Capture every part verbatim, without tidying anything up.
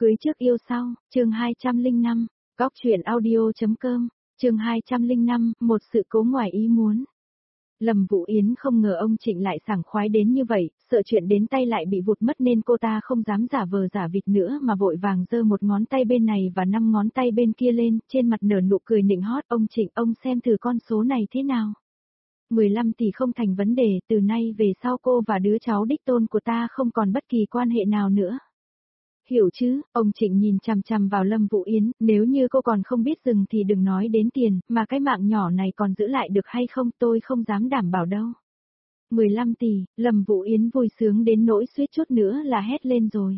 Cưới trước yêu sau, chương hai trăm lẻ năm, góc truyện audio.com, chương hai trăm lẻ năm, một sự cố ngoài ý muốn. Lâm Vũ Yến không ngờ ông Trịnh lại sảng khoái đến như vậy, sợ chuyện đến tay lại bị vụt mất nên cô ta không dám giả vờ giả vịt nữa mà vội vàng giơ một ngón tay bên này và năm ngón tay bên kia lên, trên mặt nở nụ cười nịnh hót. Ông Trịnh, ông xem thử con số này thế nào. mười lăm tỷ không thành vấn đề, từ nay về sau cô và đứa cháu đích tôn của ta không còn bất kỳ quan hệ nào nữa. Hiểu chứ, ông Trịnh nhìn chằm chằm vào Lâm Vũ Yến, nếu như cô còn không biết dừng thì đừng nói đến tiền, mà cái mạng nhỏ này còn giữ lại được hay không tôi không dám đảm bảo đâu. mười lăm tỷ, Lâm Vũ Yến vui sướng đến nỗi suýt chút nữa là hét lên rồi.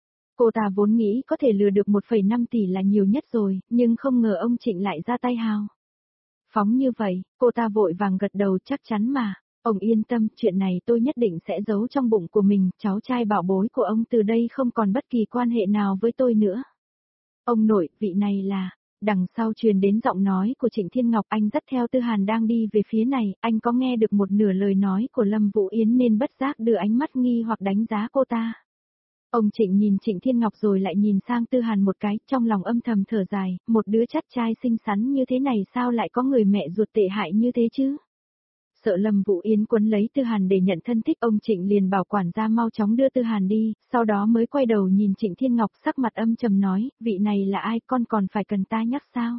Cô ta vốn nghĩ có thể lừa được một phẩy năm tỷ là nhiều nhất rồi, nhưng không ngờ ông Trịnh lại ra tay hào phóng như vậy, cô ta vội vàng gật đầu chắc chắn mà. Ông yên tâm, chuyện này tôi nhất định sẽ giấu trong bụng của mình, cháu trai bảo bối của ông từ đây không còn bất kỳ quan hệ nào với tôi nữa. Ông nội, vị này là... Đằng sau truyền đến giọng nói của Trịnh Thiên Ngọc, anh dắt theo Tư Hàn đang đi về phía này, anh có nghe được một nửa lời nói của Lâm Vũ Yến nên bất giác đưa ánh mắt nghi hoặc đánh giá cô ta. Ông Trịnh nhìn Trịnh Thiên Ngọc rồi lại nhìn sang Tư Hàn một cái, trong lòng âm thầm thở dài, một đứa chắt trai xinh xắn như thế này sao lại có người mẹ ruột tệ hại như thế chứ? Sợ Lâm Vũ Yến quấn lấy Tư Hàn để nhận thân thích, ông Trịnh liền bảo quản gia mau chóng đưa Tư Hàn đi, sau đó mới quay đầu nhìn Trịnh Thiên Ngọc sắc mặt âm trầm nói, vị này là ai, con còn phải cần ta nhắc sao?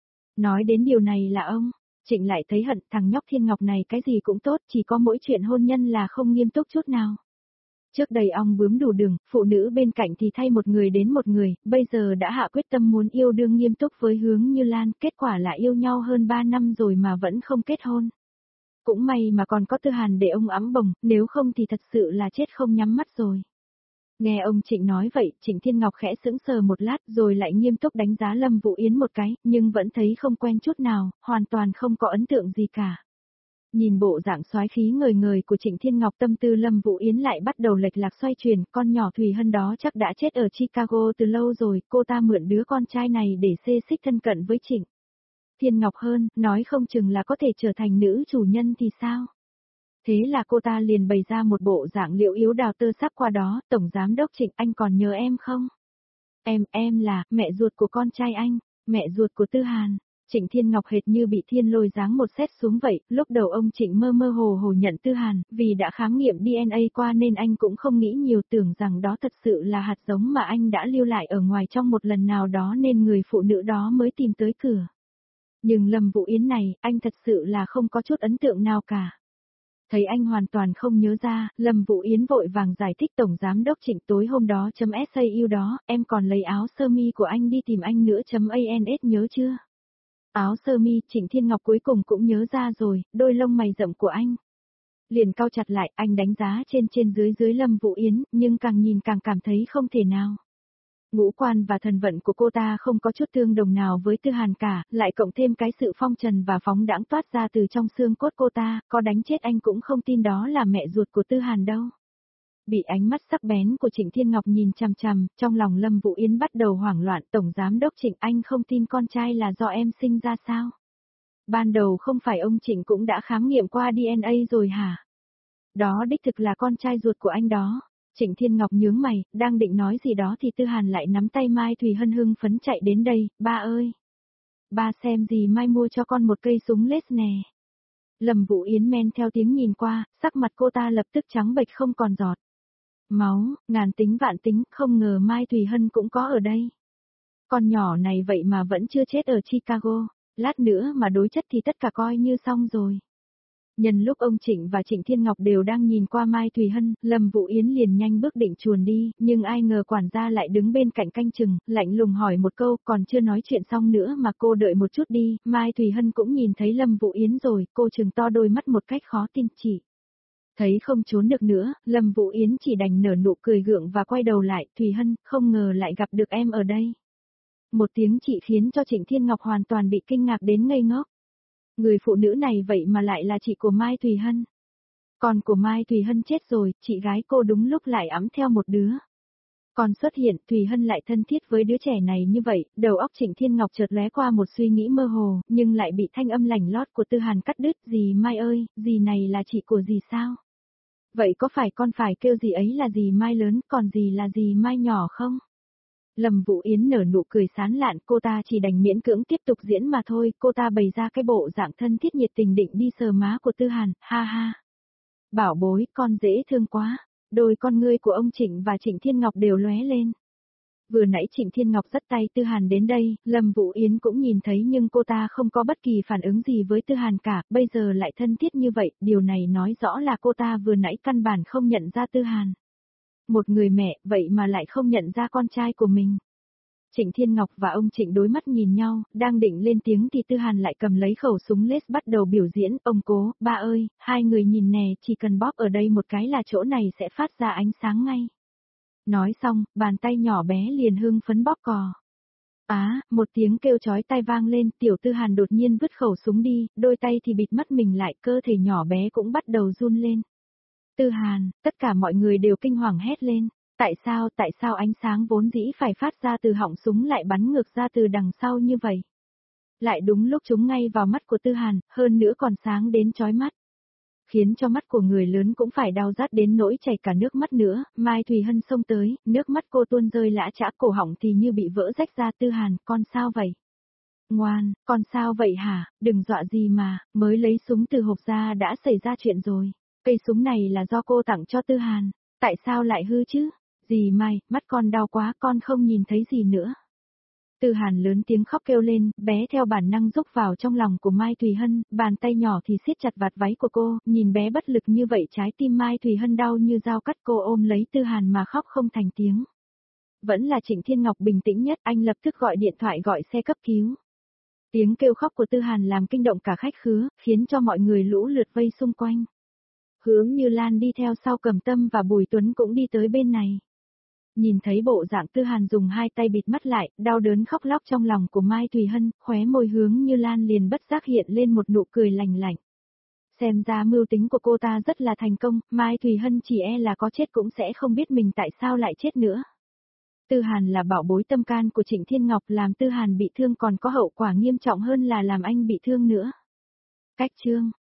Nói đến điều này là ông, Trịnh lại thấy hận, thằng nhóc Thiên Ngọc này cái gì cũng tốt, chỉ có mỗi chuyện hôn nhân là không nghiêm túc chút nào. Trước đây ong bướm đủ đường, phụ nữ bên cạnh thì thay một người đến một người, bây giờ đã hạ quyết tâm muốn yêu đương nghiêm túc với Hướng Như Lan, kết quả là yêu nhau hơn ba năm rồi mà vẫn không kết hôn. Cũng may mà còn có Tư Hàn để ông ẵm bồng, nếu không thì thật sự là chết không nhắm mắt rồi. Nghe ông Trịnh nói vậy, Trịnh Thiên Ngọc khẽ sững sờ một lát rồi lại nghiêm túc đánh giá Lâm Vũ Yến một cái, nhưng vẫn thấy không quen chút nào, hoàn toàn không có ấn tượng gì cả. Nhìn bộ dạng soái khí ngời ngời của Trịnh Thiên Ngọc, tâm tư Lâm Vũ Yến lại bắt đầu lệch lạc xoay chuyển, con nhỏ Thùy Hân đó chắc đã chết ở Chicago từ lâu rồi, cô ta mượn đứa con trai này để xê xích thân cận với Trịnh Thiên Ngọc hơn, nói không chừng là có thể trở thành nữ chủ nhân thì sao? Thế là cô ta liền bày ra một bộ dạng liễu yếu đào tơ sắc qua đó, Tổng Giám Đốc Trịnh, anh còn nhớ em không? Em, em là, mẹ ruột của con trai anh, mẹ ruột của Tư Hàn. Trịnh Thiên Ngọc hệt như bị thiên lôi giáng một sét xuống vậy, lúc đầu ông Trịnh mơ mơ hồ hồ nhận Tư Hàn, vì đã khám nghiệm đê en a qua nên anh cũng không nghĩ nhiều, tưởng rằng đó thật sự là hạt giống mà anh đã lưu lại ở ngoài trong một lần nào đó nên người phụ nữ đó mới tìm tới cửa. Nhưng Lâm Vũ Yến này, anh thật sự là không có chút ấn tượng nào cả. Thấy anh hoàn toàn không nhớ ra, Lâm Vũ Yến vội vàng giải thích, Tổng Giám Đốc Trịnh, tối hôm đó chấm sau đó, em còn lấy áo sơ mi của anh đi tìm anh nữa chấm ans, nhớ chưa? Áo sơ mi, Trịnh Thiên Ngọc cuối cùng cũng nhớ ra rồi, đôi lông mày rậm của anh. Liền cau chặt lại, anh đánh giá trên trên dưới dưới Lâm Vũ Yến, nhưng càng nhìn càng cảm thấy không thể nào. Ngũ quan và thần vận của cô ta không có chút tương đồng nào với Tư Hàn cả, lại cộng thêm cái sự phong trần và phóng đãng toát ra từ trong xương cốt cô ta, có đánh chết anh cũng không tin đó là mẹ ruột của Tư Hàn đâu. Bị ánh mắt sắc bén của Trịnh Thiên Ngọc nhìn chằm chằm, trong lòng Lâm Vũ Yến bắt đầu hoảng loạn, Tổng Giám Đốc Trịnh, anh không tin con trai là do em sinh ra sao? Ban đầu không phải ông Trịnh cũng đã khám nghiệm qua đê en a rồi hả? Đó đích thực là con trai ruột của anh đó. Trịnh Thiên Ngọc nhướng mày, đang định nói gì đó thì Tư Hàn lại nắm tay Mai Thùy Hân hưng phấn chạy đến đây, ba ơi! Ba xem gì Mai mua cho con một cây súng lết nè. Lâm Vũ Yến men theo tiếng nhìn qua, sắc mặt cô ta lập tức trắng bệch không còn giọt máu, ngàn tính vạn tính, không ngờ Mai Thùy Hân cũng có ở đây. Con nhỏ này vậy mà vẫn chưa chết ở Chicago, lát nữa mà đối chất thì tất cả coi như xong rồi. Nhân lúc ông Trịnh và Trịnh Thiên Ngọc đều đang nhìn qua Mai Thùy Hân, Lâm Vũ Yến liền nhanh bước định chuồn đi, nhưng ai ngờ quản gia lại đứng bên cạnh canh chừng, lạnh lùng hỏi một câu, còn chưa nói chuyện xong nữa mà cô đợi một chút đi. Mai Thùy Hân cũng nhìn thấy Lâm Vũ Yến rồi, cô trừng to đôi mắt một cách khó tin chỉ. Thấy không trốn được nữa, Lâm Vũ Yến chỉ đành nở nụ cười gượng và quay đầu lại, Thùy Hân, không ngờ lại gặp được em ở đây. Một tiếng chị khiến cho Trịnh Thiên Ngọc hoàn toàn bị kinh ngạc đến ngây ngốc. Người phụ nữ này vậy mà lại là chị của Mai Thùy Hân. Con của Mai Thùy Hân chết rồi, chị gái cô đúng lúc lại ẵm theo một đứa. Còn xuất hiện, Thùy Hân lại thân thiết với đứa trẻ này như vậy, đầu óc Trịnh Thiên Ngọc chợt lóe qua một suy nghĩ mơ hồ, nhưng lại bị thanh âm lảnh lót của Tư Hàn cắt đứt, dì Mai ơi, dì này là chị của dì sao? Vậy có phải con phải kêu dì ấy là dì Mai lớn, còn dì là dì Mai nhỏ không? Lâm Vũ Yến nở nụ cười sán lạn, cô ta chỉ đành miễn cưỡng tiếp tục diễn mà thôi, cô ta bày ra cái bộ dạng thân thiết nhiệt tình định đi sờ má của Tư Hàn, ha ha. Bảo bối, con dễ thương quá, đôi con ngươi của ông Trịnh và Trịnh Thiên Ngọc đều lóe lên. Vừa nãy Trịnh Thiên Ngọc dắt tay Tư Hàn đến đây, Lâm Vũ Yến cũng nhìn thấy nhưng cô ta không có bất kỳ phản ứng gì với Tư Hàn cả, bây giờ lại thân thiết như vậy, điều này nói rõ là cô ta vừa nãy căn bản không nhận ra Tư Hàn. Một người mẹ, vậy mà lại không nhận ra con trai của mình. Trịnh Thiên Ngọc và ông Trịnh đối mắt nhìn nhau, đang định lên tiếng thì Tư Hàn lại cầm lấy khẩu súng lết bắt đầu biểu diễn, ông cố, ba ơi, hai người nhìn nè, chỉ cần bóp ở đây một cái là chỗ này sẽ phát ra ánh sáng ngay. Nói xong, bàn tay nhỏ bé liền hưng phấn bóp cò. Á, một tiếng kêu chói tai vang lên, tiểu Tư Hàn đột nhiên vứt khẩu súng đi, đôi tay thì bịt mắt mình lại, cơ thể nhỏ bé cũng bắt đầu run lên. Tư Hàn, tất cả mọi người đều kinh hoàng hét lên. Tại sao, tại sao ánh sáng vốn dĩ phải phát ra từ họng súng lại bắn ngược ra từ đằng sau như vậy? Lại đúng lúc chúng ngay vào mắt của Tư Hàn, hơn nữa còn sáng đến chói mắt. Khiến cho mắt của người lớn cũng phải đau rát đến nỗi chảy cả nước mắt nữa, Mai Thùy Hân xông tới, nước mắt cô tuôn rơi lã chã, cổ họng thì như bị vỡ rách ra. Tư Hàn, con sao vậy? Ngoan, con sao vậy hả, đừng dọa gì mà, mới lấy súng từ hộp ra đã xảy ra chuyện rồi. Cây súng này là do cô tặng cho Tư Hàn, tại sao lại hư chứ? Dì Mai, mắt con đau quá, con không nhìn thấy gì nữa. Tư Hàn lớn tiếng khóc kêu lên, bé theo bản năng rúc vào trong lòng của Mai Thùy Hân, bàn tay nhỏ thì siết chặt vạt váy của cô, nhìn bé bất lực như vậy trái tim Mai Thùy Hân đau như dao cắt, cô ôm lấy Tư Hàn mà khóc không thành tiếng. Vẫn là Trịnh Thiên Ngọc bình tĩnh nhất, anh lập tức gọi điện thoại gọi xe cấp cứu. Tiếng kêu khóc của Tư Hàn làm kinh động cả khách khứa, khiến cho mọi người lũ lượt vây xung quanh. Hướng Như Lan đi theo sau Cẩm Tâm và Bùi Tuấn cũng đi tới bên này. Nhìn thấy bộ dạng Tư Hàn dùng hai tay bịt mắt lại, đau đớn khóc lóc trong lòng của Mai Thùy Hân, khóe môi Hướng Như Lan liền bất giác hiện lên một nụ cười lành lạnh. Xem ra mưu tính của cô ta rất là thành công, Mai Thùy Hân chỉ e là có chết cũng sẽ không biết mình tại sao lại chết nữa. Tư Hàn là bảo bối tâm can của Trịnh Thiên Ngọc, làm Tư Hàn bị thương còn có hậu quả nghiêm trọng hơn là làm anh bị thương nữa. Cách chương